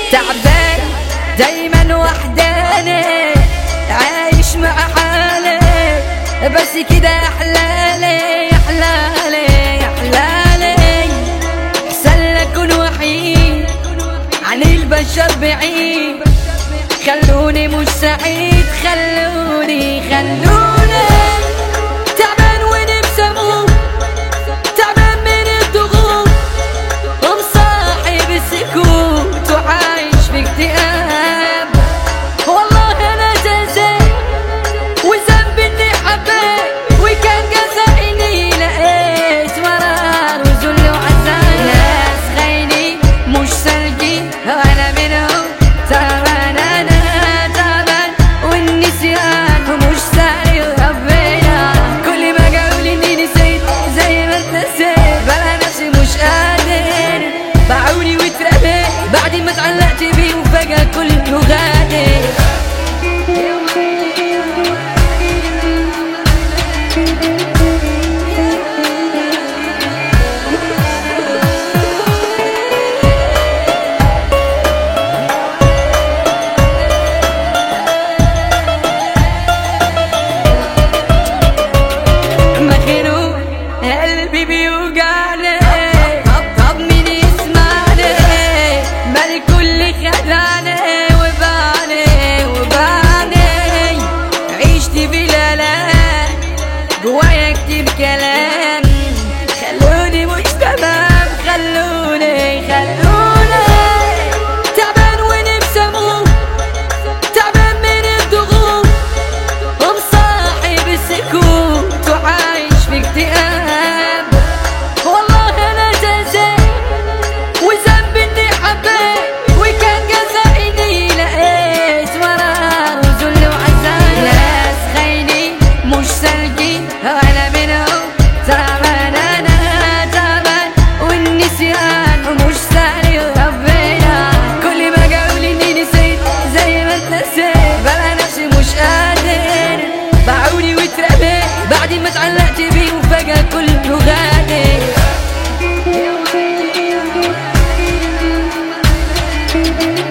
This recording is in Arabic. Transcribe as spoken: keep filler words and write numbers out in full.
تعبان دايما وحداني، عايش مع حالي بس كده احلالي احلالي احلالي. احسن اكون وحيد عن البشر بعيد، خلوني مش سعيد، خلوني خلوني تعبان ونفسي اموت، تعبان من الضغوط ومصاحب السكوت وعايش في اكتئاب. والله انا جزيت وذنبي اني حبيت، وكان جزائي اني لقيت مرار وذل وعذاب. ناس خاينين مش سالكين وانا منهم تعبان، انا تعبان والنسيان مش سالي ربنا. كل ما قالولي اني نسيت زي ما اتنسيت، بلا نفسي مش قادر باعوني واترميت بعد ما اتعلقت بيه وفجأة كله غادر. قلبي بيوجعني، طب طب مين يسمعني؟ ما الكل خدعني وبعني وبعني. عشت بلا لام جوايا كتير كلام، خلوني مش تمام، خلوني خلوني تعبان ونفسي اموت، تعبان من الضغوط ومصاحب السكوت وعايش في اكتئاب. وانا منهم تعبان، انا تعبان والنسيان مش سالي ربنا. كل ما قالولي اني نسيت زي ما اتنسيت، بلا نفسي مش قادر باعوني واترميت بعد ما اتعلقت بيه وفجأة كله غادر.